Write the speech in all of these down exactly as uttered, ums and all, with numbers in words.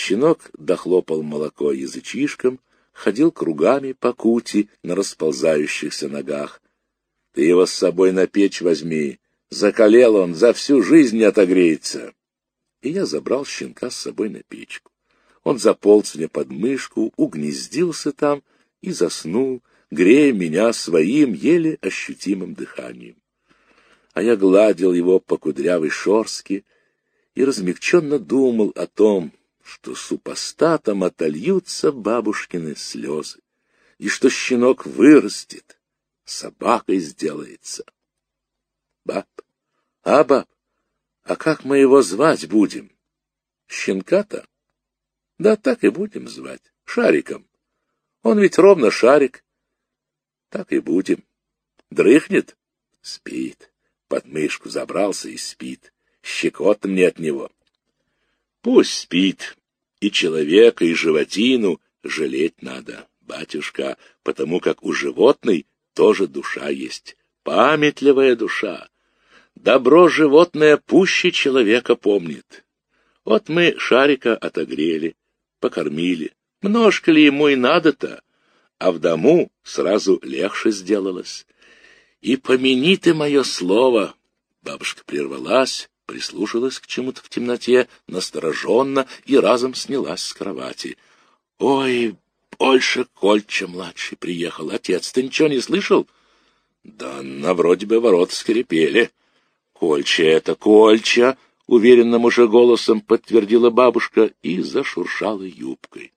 Щенок дохлопал молоко язычишком, ходил кругами по кути на расползающихся ногах. — Ты его с собой на печь возьми, закалел он, за всю жизнь не отогреется. И я забрал щенка с собой на печку. Он заполз мне под мышку, угнездился там и заснул, грея меня своим еле ощутимым дыханием. А я гладил его по кудрявой шорстке и размягченно думал о том, что супостатом отольются бабушкины слезы, и что щенок вырастет, собакой сделается. Баб, а, баб, а как мы его звать будем? Щенка-то? Да так и будем звать, Шариком. Он ведь ровно шарик. Так и будем. Дрыхнет? Спит. Под мышку забрался и спит. Щекотно мне от него. Пусть спит. И человека, и животину жалеть надо, батюшка, потому как у животной тоже душа есть, памятливая душа. Добро животное пуще человека помнит. Вот мы Шарика отогрели, покормили. Множко ли ему и надо-то? А в дому сразу легче сделалось. И помяни ты мое слово. Бабушка прервалась, прислушалась к чему-то в темноте, настороженно и разом снялась с кровати. — Ой, больше Кольча-младший приехал. Отец, ты ничего не слышал? — Да на вроде бы ворота скрипели. — Кольча это, Кольча! — уверенным уже голосом подтвердила бабушка и зашуршала юбкой.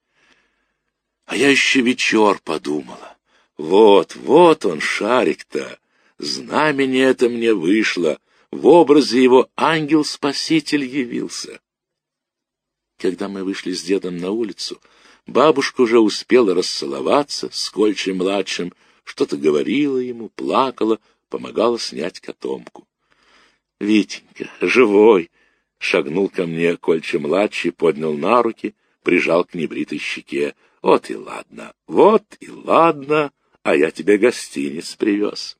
А я еще вечер подумала. Вот, вот он, Шарик-то. Знамение это мне вышло. В образе его ангел-спаситель явился. Когда мы вышли с дедом на улицу, бабушка уже успела расцеловаться с Кольчей-младшим, что-то говорила ему, плакала, помогала снять котомку. — Витенька, живой! — шагнул ко мне Кольча-младший, поднял на руки, прижал к небритой щеке. — Вот и ладно, вот и ладно, а я тебе гостиниц привез.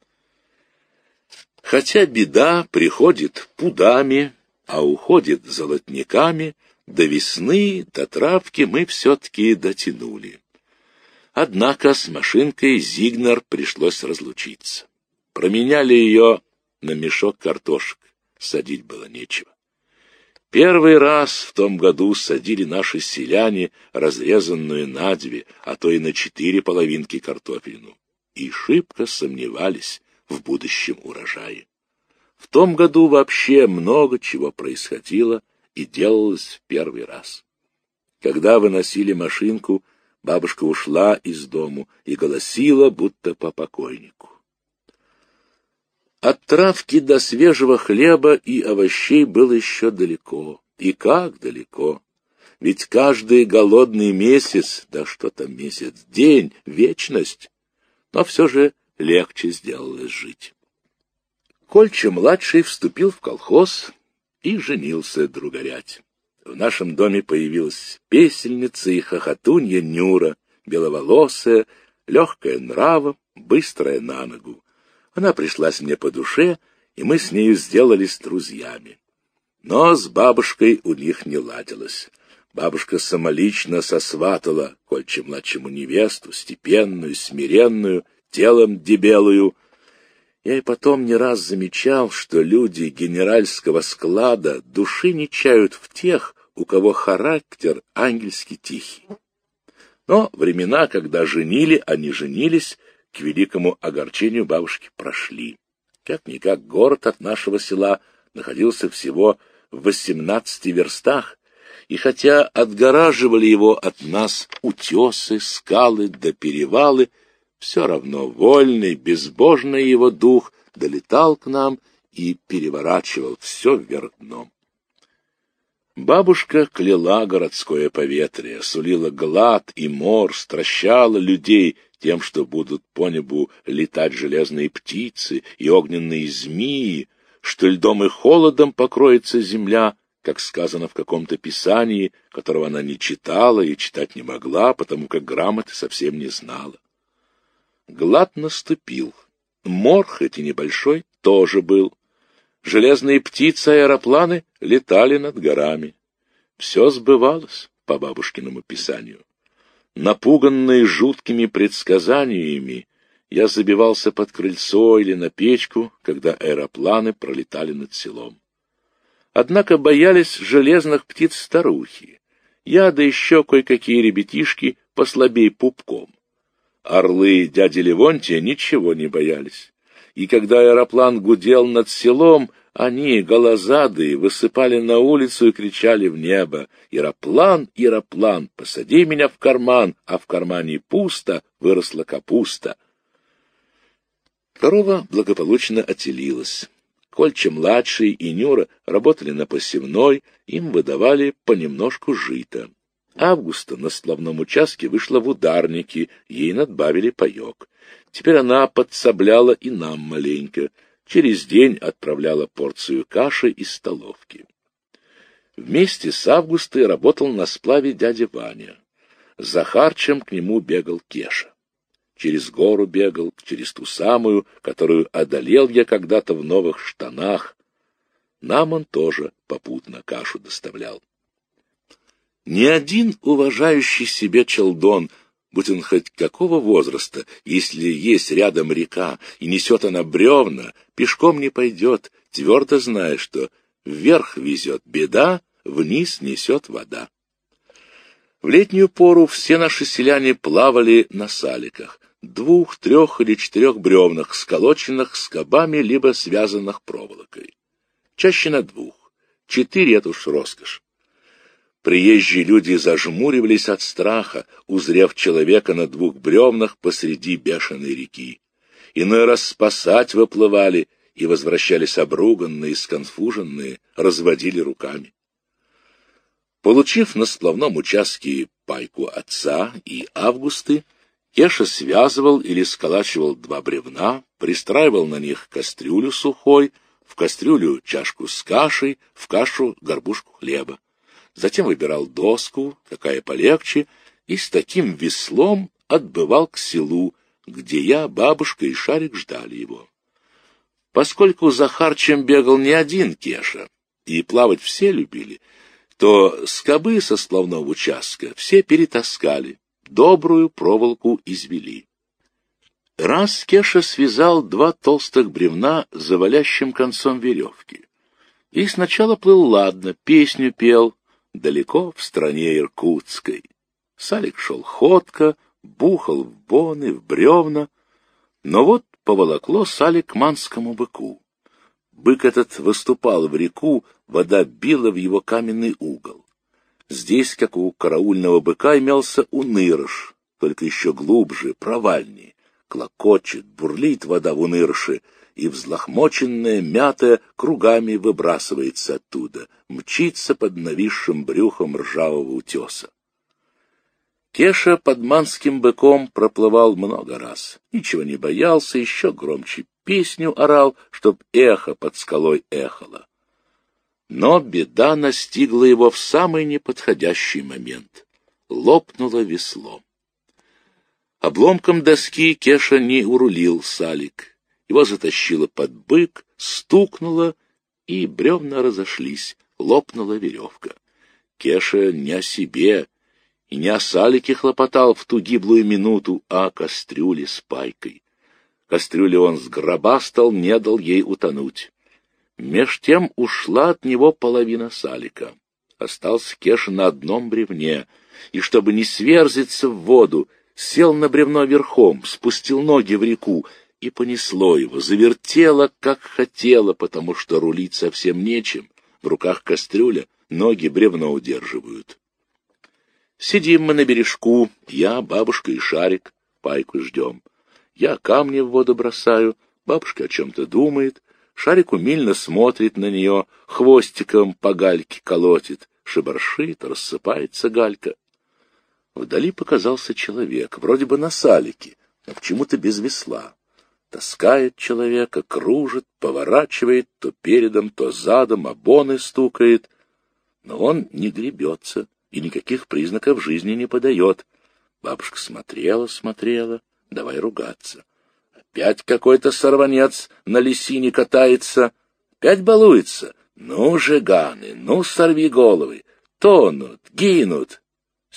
Хотя беда приходит пудами, а уходит золотниками, до весны, до травки мы все-таки дотянули. Однако с машинкой Зигнер пришлось разлучиться. Променяли ее на мешок картошек, садить было нечего. Первый раз в том году садили наши селяне разрезанную на две, а то и на четыре половинки картофелину, и шибко сомневались в будущем урожае. В том году вообще много чего происходило и делалось в первый раз. Когда выносили машинку, бабушка ушла из дому и голосила, будто по покойнику. От травки до свежего хлеба и овощей было еще далеко. И как далеко! Ведь каждый голодный месяц, да что там месяц, день, вечность, но все же легче сделалось жить. Кольча-младший вступил в колхоз и женился другорять. В нашем доме появилась песельница и хохотунья Нюра, беловолосая, легкая нравом, быстрая на ногу. Она пришлась мне по душе, и мы с нею сделались друзьями. Но с бабушкой у них не ладилось. Бабушка самолично сосватала Кольче-младшему невесту, степенную, смиренную, телом дебелую. Я и потом не раз замечал, что люди генеральского склада души не чают в тех, у кого характер ангельски тихий. Но времена, когда женили, а не женились, к великому огорчению бабушки прошли. Как-никак город от нашего села находился всего в восемнадцати верстах, и хотя отгораживали его от нас утесы, скалы да перевалы, все равно вольный, безбожный его дух долетал к нам и переворачивал все вверх дном. Бабушка кляла городское поветрие, сулила глад и мор, стращала людей тем, что будут по небу летать железные птицы и огненные змеи, что льдом и холодом покроется земля, как сказано в каком-то писании, которого она не читала и читать не могла, потому как грамоты совсем не знала. Глад наступил. Мор, хоть и небольшой, тоже был. Железные птицы и аэропланы летали над горами. Все сбывалось, по бабушкиному писанию. Напуганный жуткими предсказаниями, я забивался под крыльцо или на печку, когда аэропланы пролетали над селом. Однако боялись железных птиц старухи. Я, да еще кое-какие ребятишки, послабей пупком. Орлы дяди Левонтия ничего не боялись. И когда аэроплан гудел над селом, они, голозадые, высыпали на улицу и кричали в небо: «Яроплан, Яроплан, посади меня в карман, а в кармане пусто, выросла капуста». Корова благополучно отелилась. Кольча-младший и Нюра работали на посевной, им выдавали понемножку жита. Августа на сплавном участке вышла в ударники, ей надбавили паек. Теперь она подсобляла и нам маленько, через день отправляла порцию каши из столовки. Вместе с Августой работал на сплаве дядя Ваня. За харчем к нему бегал Кеша. Через гору бегал, через ту самую, которую одолел я когда-то в новых штанах. Нам он тоже попутно кашу доставлял. Ни один уважающий себя челдон, будь он хоть какого возраста, если есть рядом река и несет она бревна, пешком не пойдет, твердо зная, что вверх везет беда, вниз несет вода. В летнюю пору все наши селяне плавали на саликах, двух, трех или четырех бревнах, сколоченных скобами либо связанных проволокой. Чаще на двух. Четыре — это уж роскошь. Приезжие люди зажмуривались от страха, узрев человека на двух бревнах посреди бешеной реки. Иной раз спасать выплывали и возвращались обруганные, сконфуженные, разводили руками. Получив на сплавном участке пайку отца и Августы, Кеша связывал или сколачивал два бревна, пристраивал на них кастрюлю сухой, в кастрюлю чашку с кашей, в кашу горбушку хлеба. Затем выбирал доску, какая полегче, и с таким веслом отбывал к селу, где я, бабушка и Шарик ждали его. Поскольку за харчем бегал не один Кеша, и плавать все любили, то скобы со сплавного участка все перетаскали, добрую проволоку извели. Раз Кеша связал два толстых бревна завалящим концом веревки. И сначала плыл ладно, песню пел, далеко в стране иркутской. Салик шел ходко, бухал в боны, в бревна, но вот поволокло Салик к манскому быку. Бык этот выступал в реку, вода била в его каменный угол. Здесь, как у караульного быка, имелся унырыш, только еще глубже, провальнее. Клокочет, бурлит вода в унырыше, и взлохмоченная, мятая, кругами выбрасывается оттуда, мчится под нависшим брюхом ржавого утеса. Кеша под манским быком проплывал много раз, ничего не боялся, еще громче песню орал, чтоб эхо под скалой эхало. Но беда настигла его в самый неподходящий момент. Лопнуло весло. Обломком доски Кеша не урулил Салик. Его затащило под бык, стукнуло, и бревна разошлись, лопнула веревка. Кеша не о себе и не о Салике хлопотал в ту гиблую минуту, а о кастрюле с пайкой. Кастрюлю он сгробастал, не дал ей утонуть. Меж тем ушла от него половина Салика. Остался Кеша на одном бревне, и, чтобы не сверзиться в воду, сел на бревно верхом, спустил ноги в реку, и понесло его, завертело, как хотело, потому что рулить совсем нечем. В руках кастрюля, ноги бревно удерживают. Сидим мы на бережку, я, бабушка и Шарик, пайку ждем. Я камни в воду бросаю, бабушка о чем-то думает, Шарик умильно смотрит на нее, хвостиком по гальке колотит, шебаршит, рассыпается галька. Вдали показался человек, вроде бы на салике, но почему-то без весла. Таскает человека, кружит, поворачивает, то передом, то задом, обоны стукает. Но он не гребется и никаких признаков жизни не подает. Бабушка смотрела, смотрела, давай ругаться. Опять какой-то сорванец на лисине катается, опять балуется. Ну, жиганы, ну, сорви головы, тонут, гинут.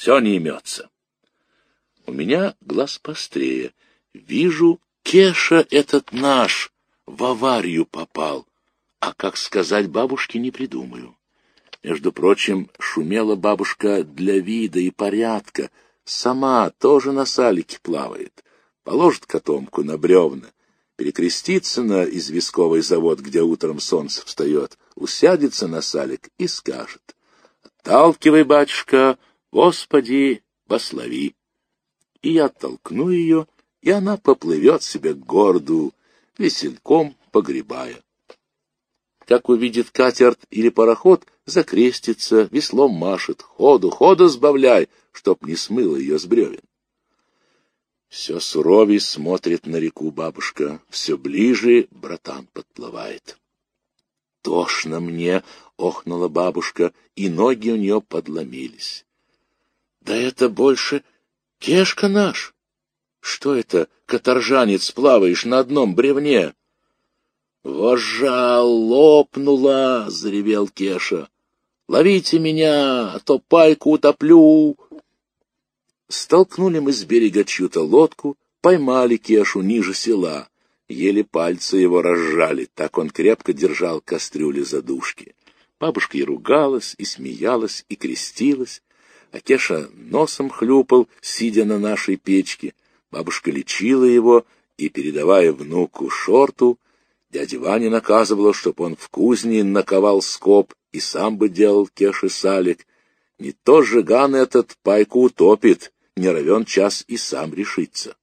все не имется. У меня глаз пострее. Вижу, Кеша этот наш в аварию попал, а как сказать бабушке не придумаю. Между прочим, шумела бабушка для вида и порядка, сама тоже на салике плавает, положит котомку на бревна, перекрестится на известковый завод, где утром солнце встает, усядется на салик и скажет: «Отталкивай, батюшка, Господи, благослови». И я оттолкну ее, и она поплывет себе к городу, весельком погребая. Как увидит катер или пароход, закрестится, веслом машет: «Ходу, ходу сбавляй», чтоб не смыло ее с бревен. Все суровей смотрит на реку бабушка, все ближе братан подплывает. «Тошно мне», — охнула бабушка, и ноги у нее подломились. «Да это больше Кешка наш! Что это, каторжанец, плаваешь на одном бревне?» «Вожжа лопнула!» — заревел Кеша. «Ловите меня, а то пайку утоплю!» Столкнули мы с берега чью-то лодку, поймали Кешу ниже села. Еле пальцы его разжали, так он крепко держал кастрюли за дужки. Бабушка и ругалась, и смеялась, и крестилась, а Кеша носом хлюпал, сидя на нашей печке. Бабушка лечила его, и, передавая внуку шорту, дядя Ваня наказывала, чтоб он в кузне наковал скоб и сам бы делал Кеше салик. Не то жиган этот пайку утопит, не равен час и сам решится.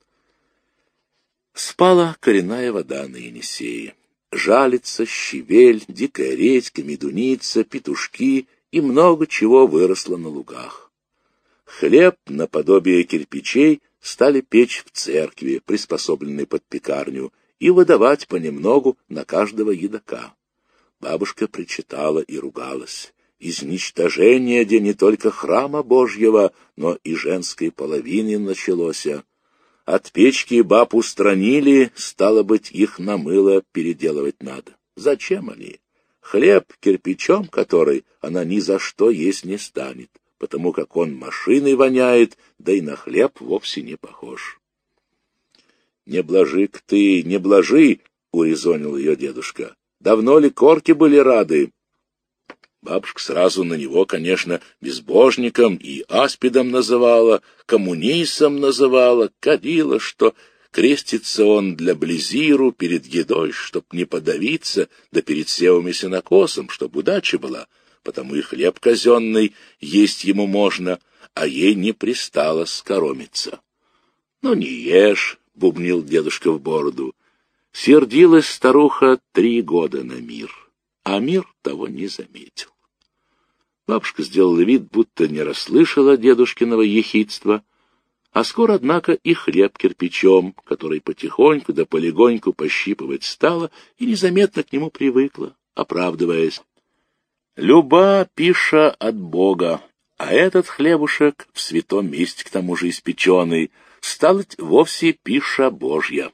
Спала коренная вода на Енисее. Жалится, щавель, дикая редька, медуница, петушки и много чего выросло на лугах. Хлеб наподобие кирпичей стали печь в церкви, приспособленной под пекарню, и выдавать понемногу на каждого едока. Бабушка причитала и ругалась. Изничтожение, где не только храма Божьего, но и женской половины началось. От печки баб устранили, стало быть, их на мыло переделывать надо. Зачем они? Хлеб кирпичом, который она ни за что есть не станет, потому как он машиной воняет, да и на хлеб вовсе не похож. «Не блажи-ка ты, не блажи!» — урезонил ее дедушка. «Давно ли корки были рады?» Бабушка сразу на него, конечно, безбожником и аспидом называла, коммунистом называла, кадила, что крестится он для близиру перед едой, чтоб не подавиться, да перед севом и сенокосом, чтоб удача была, потому и хлеб казенный есть ему можно, а ей не пристало скоромиться. «Ну, не ешь», — бубнил дедушка в бороду. Сердилась старуха три года на мир, а мир того не заметил. Бабушка сделала вид, будто не расслышала дедушкиного ехидства, а скоро, однако, и хлеб кирпичом, который потихоньку да полегоньку пощипывать стала и незаметно к нему привыкла, оправдываясь. «Люба пиша от Бога, а этот хлебушек, в святом месте к тому же испеченный, стал вовсе пиша Божья».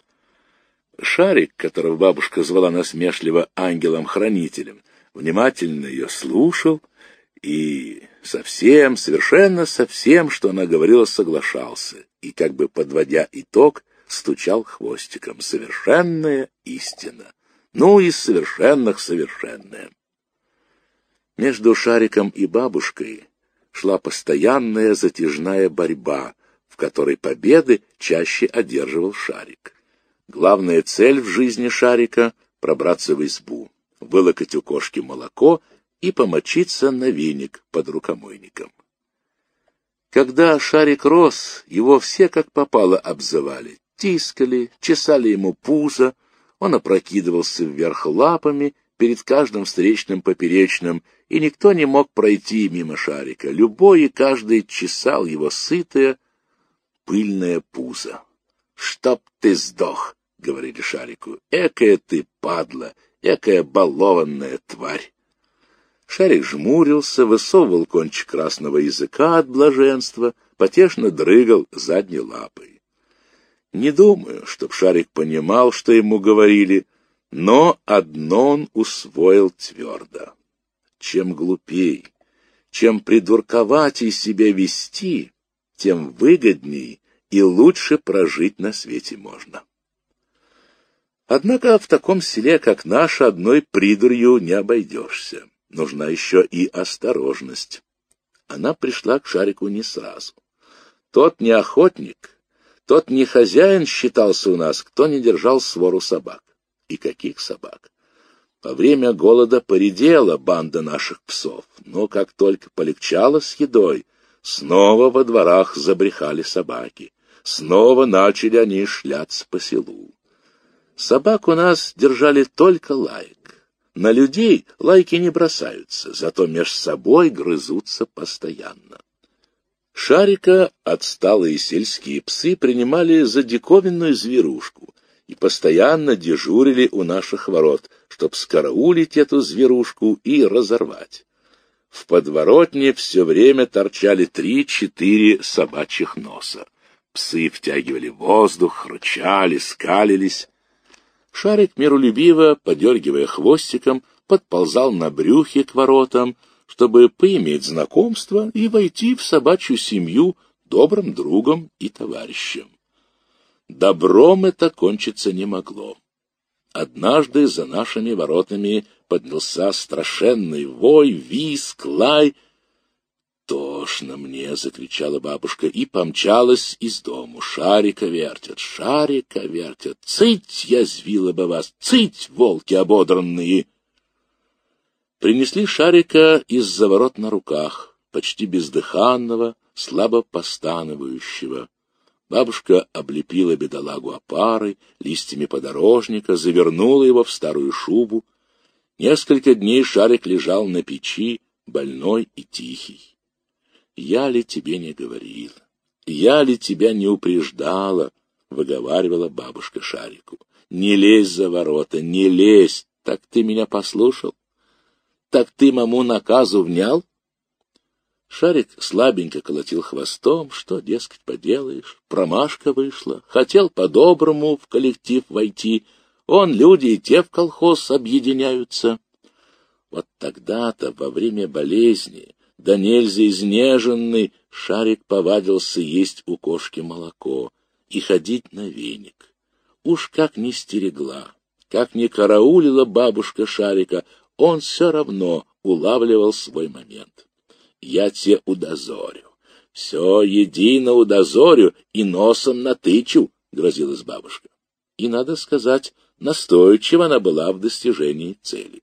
Шарик, которого бабушка звала насмешливо ангелом-хранителем, внимательно ее слушал и совсем, совершенно совсем, что она говорила, соглашался, и, как бы подводя итог, стучал хвостиком. Совершенная истина. Ну, из совершенных совершенная. Между Шариком и бабушкой шла постоянная затяжная борьба, в которой победы чаще одерживал Шарик. Главная цель в жизни Шарика — пробраться в избу, вылокать у кошки молоко и помочиться на веник под рукомойником. Когда Шарик рос, его все как попало обзывали, тискали, чесали ему пузо, он опрокидывался вверх лапами перед каждым встречным поперечным, и никто не мог пройти мимо Шарика. Любой и каждый чесал его сытое, пыльное пузо. «Чтоб ты сдох!» — говорили Шарику. «Экая ты падла, экая балованная тварь!» Шарик жмурился, высовывал кончик красного языка от блаженства, потешно дрыгал задней лапой. Не думаю, чтоб Шарик понимал, что ему говорили, но одно он усвоил твердо. Чем глупей, Чем придурковатей себя вести, тем выгодней и лучше прожить на свете можно. Однако в таком селе, как наше, одной придурью не обойдешься. Нужна еще и осторожность. Она пришла к Шарику не сразу. Тот не охотник, тот не хозяин считался у нас, кто не держал свору собак. И каких собак? Во время голода поредела банда наших псов, но как только полегчало с едой, снова во дворах забрехали собаки, снова начали они шляться по селу. Собак у нас держали только лаек. На людей лайки не бросаются, зато меж собой грызутся постоянно. Шарика отсталые сельские псы принимали за диковинную зверушку и постоянно дежурили у наших ворот, чтоб скараулить эту зверушку и разорвать. В подворотне все время торчали три-четыре собачьих носа. Псы втягивали воздух, рычали, скалились. Шарик миролюбиво, подергивая хвостиком, подползал на брюхе к воротам, чтобы поиметь знакомство и войти в собачью семью добрым другом и товарищем. Добром это кончиться не могло. Однажды за нашими воротами поднялся страшенный вой, визг, лай. «Тошно мне!» — закричала бабушка и помчалась из дому. «Шарика вертят, шарика вертят! Цыть, язвила бы вас! Цыть, волки ободранные!» Принесли Шарика из-за ворот на руках, почти бездыханного, слабо постановающего. Бабушка облепила бедолагу опарой, листьями подорожника, завернула его в старую шубу. Несколько дней Шарик лежал на печи, больной и тихий. «Я ли тебе не говорила? Я ли тебя не упреждала?» — выговаривала бабушка Шарику. «Не лезь за ворота, не лезь! Так ты меня послушал? Так ты маму наказу внял?» Шарик слабенько колотил хвостом, что, дескать, поделаешь, промашка вышла, хотел по-доброму в коллектив войти, он, люди и те в колхоз объединяются. Вот тогда-то, во время болезни, да нельзя изнеженный, Шарик повадился есть у кошки молоко и ходить на веник. Уж как не стерегла, как не караулила бабушка Шарика, он все равно улавливал свой момент. «Я те удозорю, все едино удозорю и носом натычу», — грозилась бабушка. И, надо сказать, настойчива она была в достижении цели.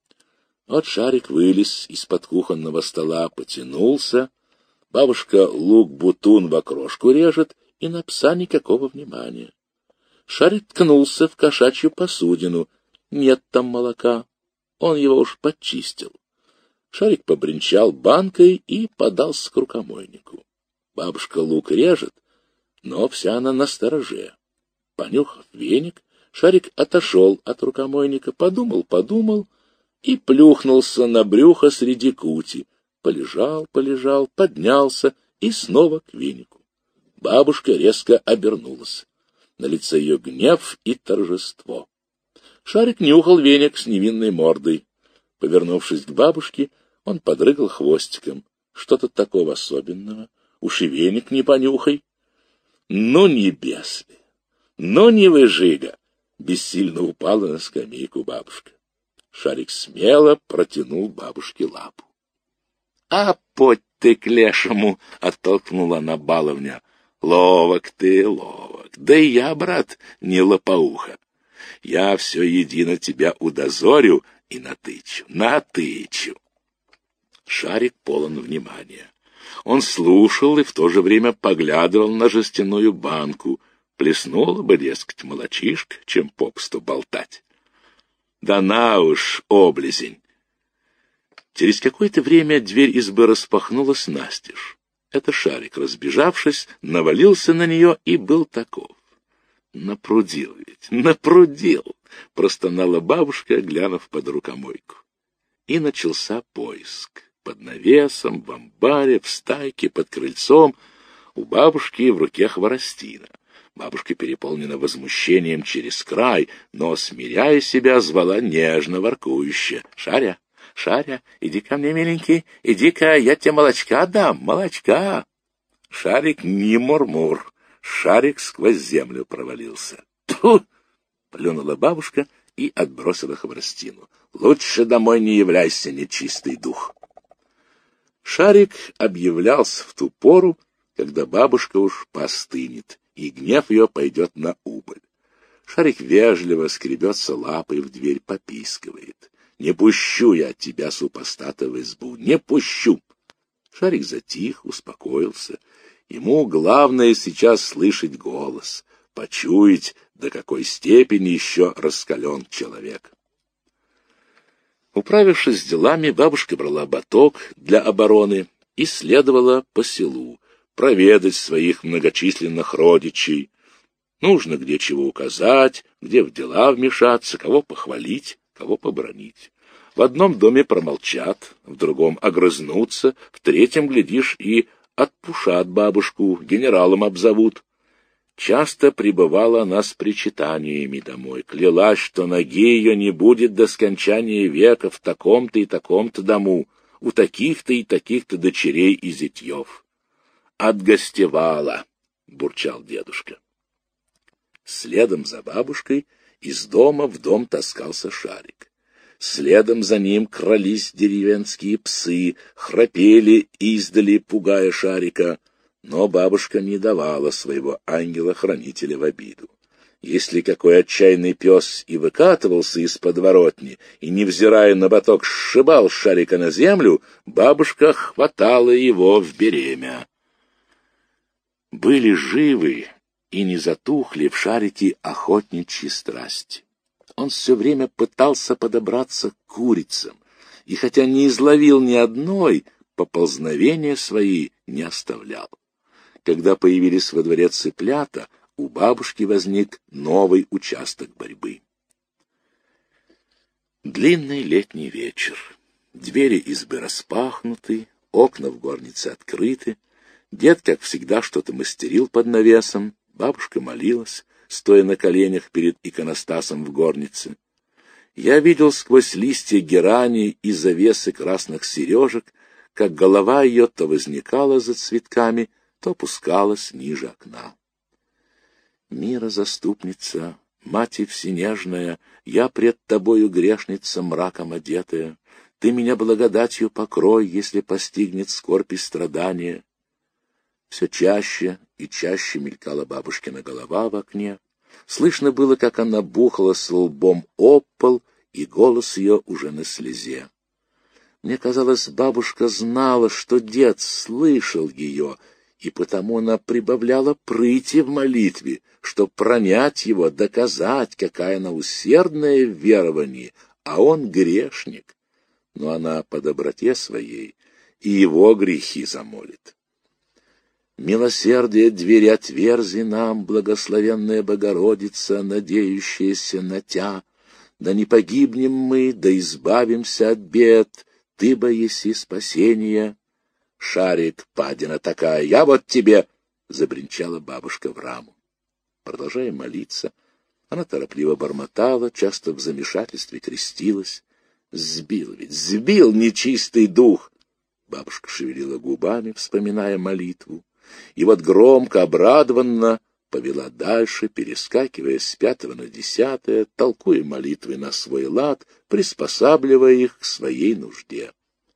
Вот Шарик вылез из-под кухонного стола, потянулся. Бабушка лук-бутун в окрошку режет, и на пса никакого внимания. Шарик ткнулся в кошачью посудину. Нет там молока. Он его уж подчистил. Шарик побренчал банкой и подался к рукомойнику. Бабушка лук режет, но вся она настороже. Понюхав веник, Шарик отошел от рукомойника, подумал-подумал и плюхнулся на брюхо среди кути. Полежал, полежал, поднялся и снова к венику. Бабушка резко обернулась. На лице ее гнев и торжество. Шарик нюхал веник с невинной мордой. Повернувшись к бабушке, он подрыгал хвостиком. Что-то такого особенного. Уж и веник не понюхай. Ну, небесный, ну, не выжига! Бессильно упала на скамейку бабушка. Шарик смело протянул бабушке лапу. — А подь ты к лешему! — оттолкнула она баловня. — Ловок ты, ловок. Да и я, брат, не лопоуха. Я все едино тебя удозорю и натычу, натычу. Шарик полон внимания. Он слушал и в то же время поглядывал на жестяную банку. Плеснула бы, дескать, молочишка, чем попусту болтать. Да на уж, облизень! Через какое-то время дверь избы распахнулась настежь. Это Шарик, разбежавшись, навалился на нее и был таков. Напрудил ведь, напрудил! Простонала бабушка, глянув под рукомойку. И начался поиск. Под навесом, в амбаре, в стайке, под крыльцом. У бабушки в руке хворостина. Бабушка переполнена возмущением через край, но, смиряя себя, звала нежно воркующе. — Шаря, Шаря, иди ко мне, миленький, иди-ка, я тебе молочка дам, молочка. Шарик не мур-мур, Шарик сквозь землю провалился. Тьфу! Плюнула бабушка и отбросила хворостину. Лучше домой не являйся, нечистый дух. Шарик объявлялся в ту пору, когда бабушка уж постынет, и гнев ее пойдет на убыль. Шарик вежливо скребется лапой в дверь, попискивает. «Не пущу я тебя, супостата, в избу, не пущу!» Шарик затих, успокоился. Ему главное сейчас слышать голос, почуять, до какой степени еще раскален человек. Управившись с делами, бабушка брала баток для обороны и следовала по селу, проведать своих многочисленных родичей. Нужно где чего указать, где в дела вмешаться, кого похвалить, кого побранить. В одном доме промолчат, в другом огрызнутся, в третьем, глядишь, и отпушат бабушку, генералом обзовут. Часто прибывала она с причитаниями домой, клялась, что ноги ее не будет до скончания века в таком-то и таком-то дому, у таких-то и таких-то дочерей и зятьев. «Отгостевала», — бурчал дедушка. Следом за бабушкой из дома в дом таскался Шарик. Следом за ним крались деревенские псы, храпели издали, пугая Шарика. Но бабушка не давала своего ангела-хранителя в обиду. Если какой отчаянный пес и выкатывался из подворотни, и, невзирая на баток, сшибал Шарика на землю, бабушка хватала его в беремя. Были живы и не затухли в Шарике охотничьи страсти. Он все время пытался подобраться к курицам, и хотя не изловил ни одной, поползновения свои не оставлял. Когда появились во дворе цыплята, у бабушки возник новый участок борьбы. Длинный летний вечер. Двери избы распахнуты, окна в горнице открыты. Дед, как всегда, что-то мастерил под навесом. Бабушка молилась, стоя на коленях перед иконостасом в горнице. Я видел сквозь листья герани и завесы красных сережек, как голова ее то возникала за цветками, то опускалась ниже окна. «Мира заступница, Матерь Всенежная, я пред тобою грешница, мраком одетая. Ты меня благодатью покрой, если постигнет скорбь и страдания». Все чаще и чаще мелькала бабушкина голова в окне. Слышно было, как она бухалась лбом об пол, и голос ее уже на слезе. Мне казалось, бабушка знала, что дед слышал ее, и потому она прибавляла прыти в молитве, чтоб пронять его, доказать, какая она усердная в веровании, а он грешник. Но она по доброте своей и его грехи замолит. «Милосердие двери отверзи нам, благословенная Богородица, надеющаяся на Тя. Да не погибнем мы, да избавимся от бед, Ты бы еси спасение». «Шарик, падина такая, я вот тебе!» — забринчала бабушка в раму. Продолжая молиться, она торопливо бормотала, часто в замешательстве крестилась. «Сбил ведь, сбил нечистый дух!» Бабушка шевелила губами, вспоминая молитву, и вот громко, обрадованно повела дальше, перескакивая с пятого на десятое, толкуя молитвы на свой лад, приспосабливая их к своей нужде.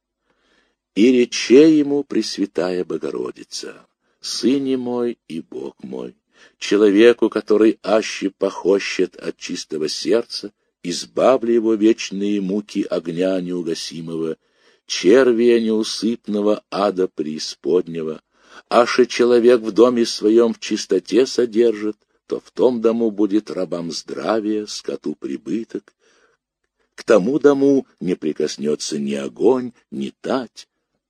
«И рече ему, Пресвятая Богородица, Сыне мой и Бог мой, человеку, который аще похощет от чистого сердца, избавли его вечные муки огня неугасимого, червия неусыпного ада преисподнего, аше человек в доме своем в чистоте содержит, то в том дому будет рабам здравие, скоту прибыток. К тому дому не прикоснется ни огонь, ни тать».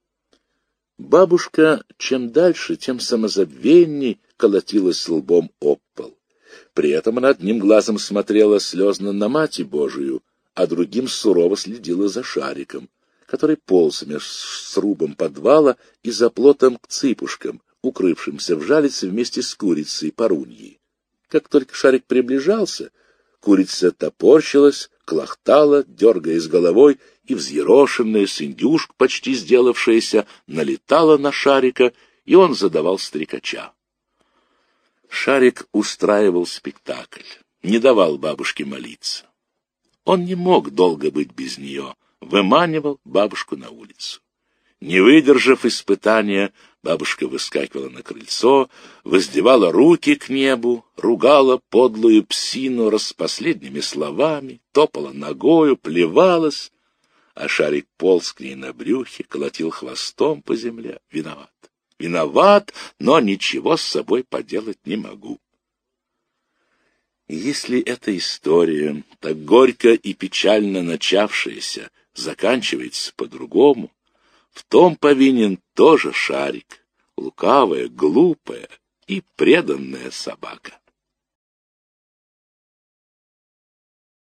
Бабушка чем дальше, тем самозабвенней колотилась лбом об пол. При этом она одним глазом смотрела слезно на Мать Божию, а другим сурово следила за Шариком, который полз меж срубом подвала и за плотом к цыпушкам, укрывшимся в жалице вместе с курицей Паруньей. Как только Шарик приближался, курица топорщилась, клохтала, дергаясь головой, и взъерошенная с индюшка, почти сделавшаяся, налетала на Шарика, и он задавал стрекача. Шарик устраивал спектакль, не давал бабушке молиться. Он не мог долго быть без нее, выманивал бабушку на улицу. Не выдержав испытания, бабушка выскакивала на крыльцо, воздевала руки к небу, ругала подлую псину распоследними словами, топала ногою, плевалась, а Шарик полз к ней на брюхе, колотил хвостом по земле. Виноват. Виноват, но ничего с собой поделать не могу. Если эта история, так горько и печально начавшаяся, заканчивается по-другому, в том повинен тоже Шарик, лукавая, глупая и преданная собака.